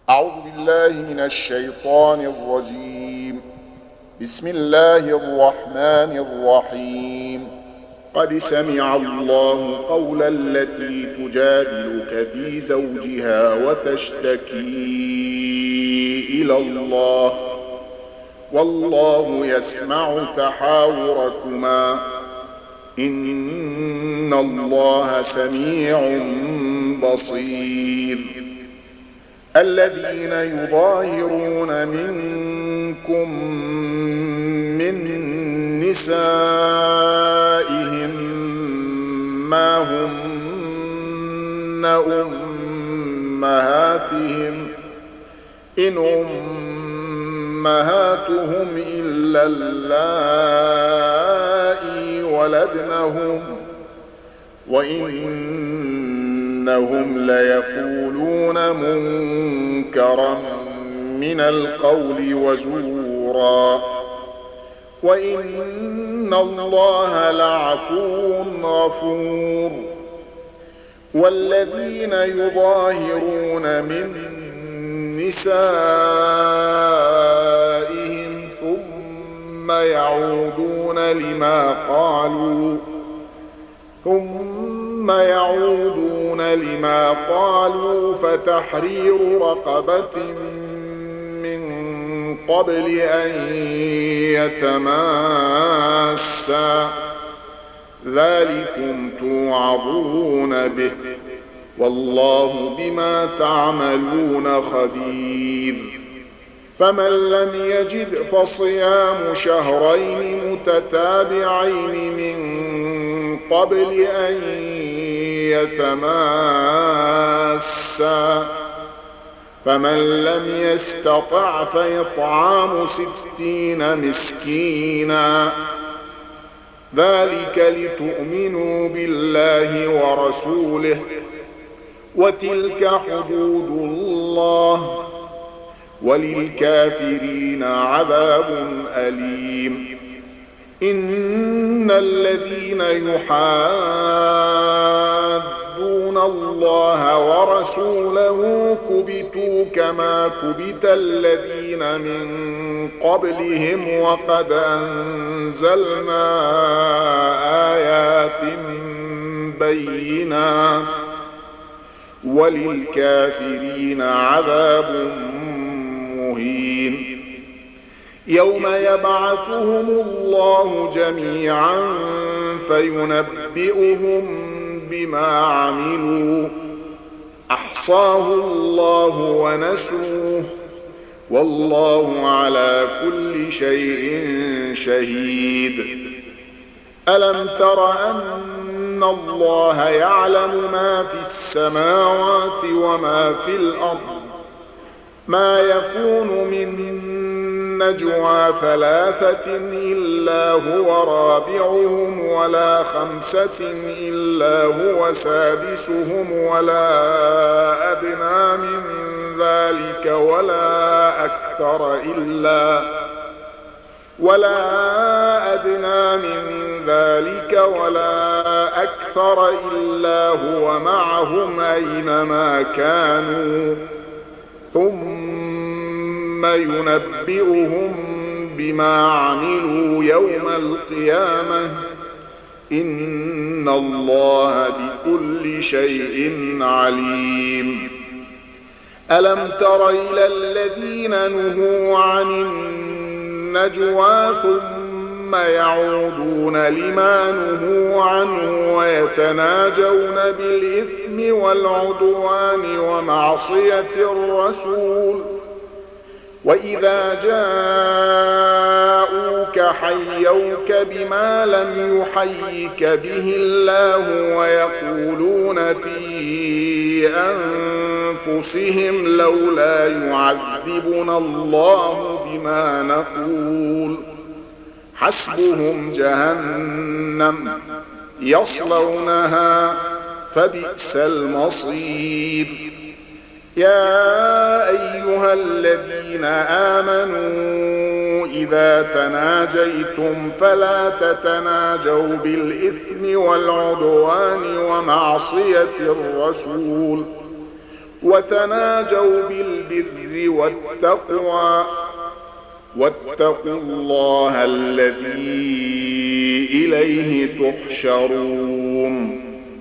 أعوذ بالله من الشيطان الرجيم. بسم الله الرحمن الرحيم. قد سمع الله قول التي تجادلك في زوجها وتشتكي إلى الله والله يسمع تحاوركما إن الله سميع بصير. الذين يظاهرون منكم من نسائهم ما هن أمهاتهم إن أمهاتهم إلا اللائي ولدنهم وإنهم ليقولون منكرا من القول وزورا وإن الله لعفو غفور. والذين يظاهرون من نسائهم ثم يعودون لما قالوا فتحرير رقبة من قبل أن يتماسا ذلكم توعظون به والله بما تعملون خبير. فمن لم يجد فصيام شهرين متتابعين من قبل أن يتماسا فمن لم يستطع فإطعام 60 مسكينا ذلك لتؤمنوا بالله ورسوله وتلك حدود الله وللكافرين عذاب أليم. إن الذين يحادون الله ورسوله كبتوا كما كبت الذين من قبلهم وقد أنزلنا آيات بينات وللكافرين عذاب مهين. يوم يبعثهم الله جميعا فينبئهم بما عملوا أحصاه الله ونسوه والله على كل شيء شهيد. ألم تر أن الله يعلم ما في السماوات وما في الأرض ما يكون من نجوى 3 إلا هو رابعهم ولا 5 إلا هو سادسهم ولا أدنى من ذلك ولا أكثر إلا هو معهم أينما كانوا ثم ينبئهم بما عملوا يوم القيامة إن الله بكل شيء عليم. ألم تر إلى الذين نهوا عن النجوى ثم يعودون لما نهوا عنه ويتناجون بالإثم والعدوان ومعصية الرسول وإذا جاءوك حيوك بما لم يحيك به الله ويقولون في أنفسهم لولا يعذبنا الله بما نقول حسبهم جهنم يصلونها فبئس المصير. يا أيها الذين آمنوا إذا تناجيتم فلا تتناجوا بالإثم والعدوان ومعصية الرسول وتناجوا بالبر والتقوى واتقوا الله الذي إليه تحشرون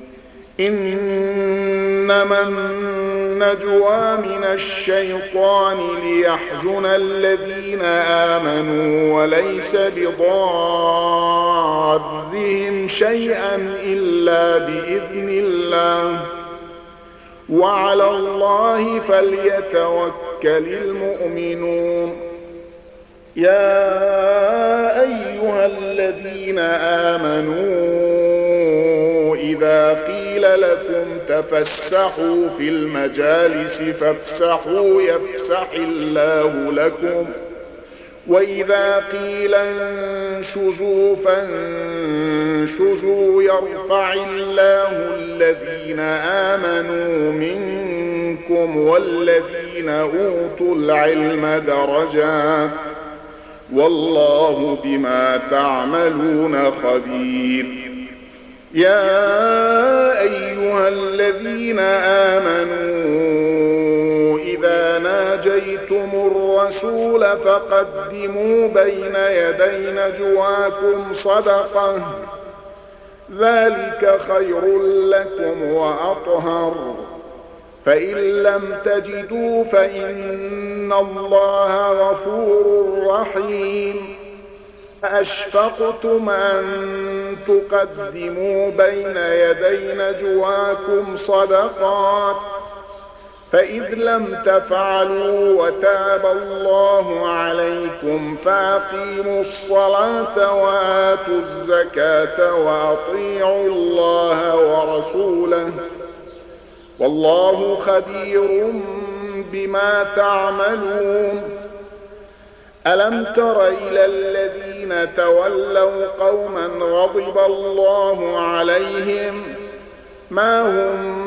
إنما النجوى من الشيطان ليحزن الذين آمنوا وليس بضارهم شيئا إلا بإذن الله وعلى الله فليتوكل المؤمنون يا أيها الذين آمنوا إذا قيل لكم تفسحوا في المجالس فافسحوا يفسح الله لكم وإذا قيل انشزوا فانشزوا يرفع الله الذين آمنوا منكم والذين أوتوا العلم درجات والله بما تعملون خبير يا أيها الذين آمنوا إذا ناجيتم الرسول فقدموا بين يدي نجواكم صدقة ذلك خير لكم وأطهر فإن لم تجدوا فإن الله غفور رحيم أشفقتم أن تقدموا بين يدي نجواكم صدقات فإذ لم تفعلوا وتاب الله عليكم فأقيموا الصلاة وآتوا الزكاة وأطيعوا الله ورسوله والله خبير بما تعملون ألم تر إلى الذين تولوا قوما غضب الله عليهم ما هم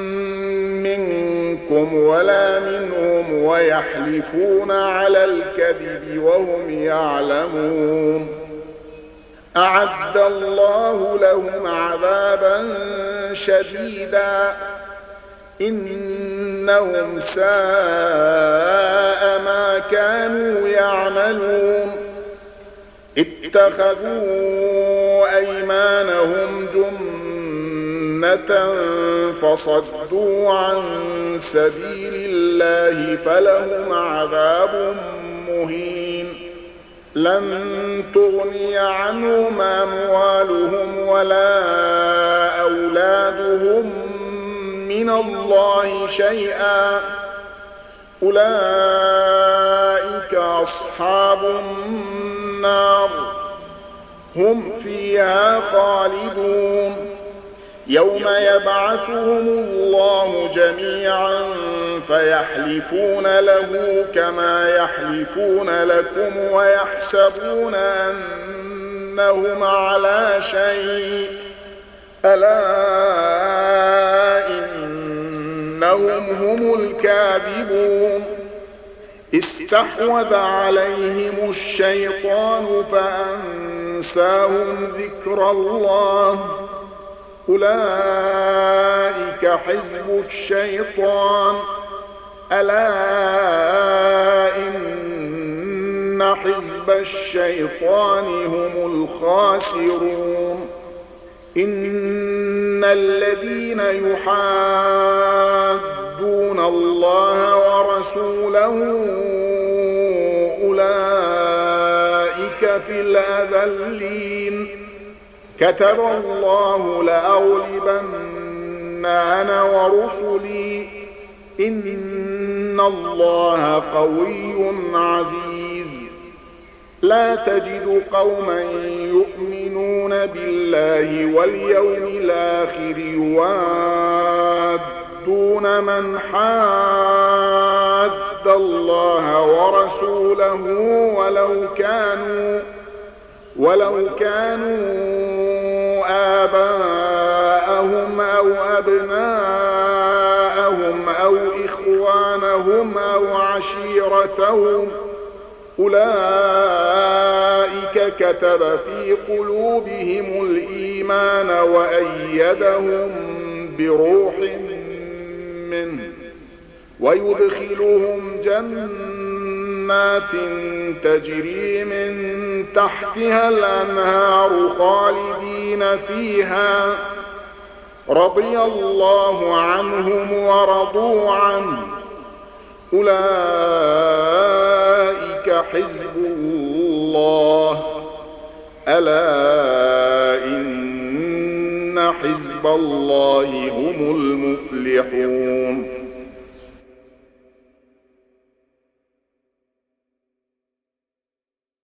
منكم ولا منهم ويحلفون على الكذب وهم يعلمون أعد الله لهم عذابا شديدا إنهم ساء ما كانوا يعملون اتخذوا أيمانهم جنة فصدوا عن سبيل الله فلهم عذاب مهين لن تغني عنهم أموالهم ولا أولادهم من الله شيئا أولئك أصحاب النار هم فيها خالدون يوم يبعثهم الله جميعا فيحلفون له كما يحلفون لكم ويحسبون أنهم على شيء ألا إنهم هم الكاذبون استحوذ عليهم الشيطان فأنساهم ذكر الله أولئك حزب الشيطان ألا إن حزب الشيطان هم الخاسرون إن الذين يحادون الله ورسوله أولئك في الأذلين كتب الله لأغلبن أنا ورسلي إن الله قوي عزيز لا تجد قوما يؤمنون بالله واليوم الآخر يوادون من حاد الله ورسوله ولو كانوا آباءهم أو أبناءهم أو إخوانهم أو عشيرتهم أولئك كتب في قلوبهم الإيمان وأيدهم بروح منه ويدخلهم جنات تجري من تحتها الأنهار خالدين فيها رضي الله عنهم ورضوا عنه أولئك حزب الله ألا إن حزب الله هم المفلحون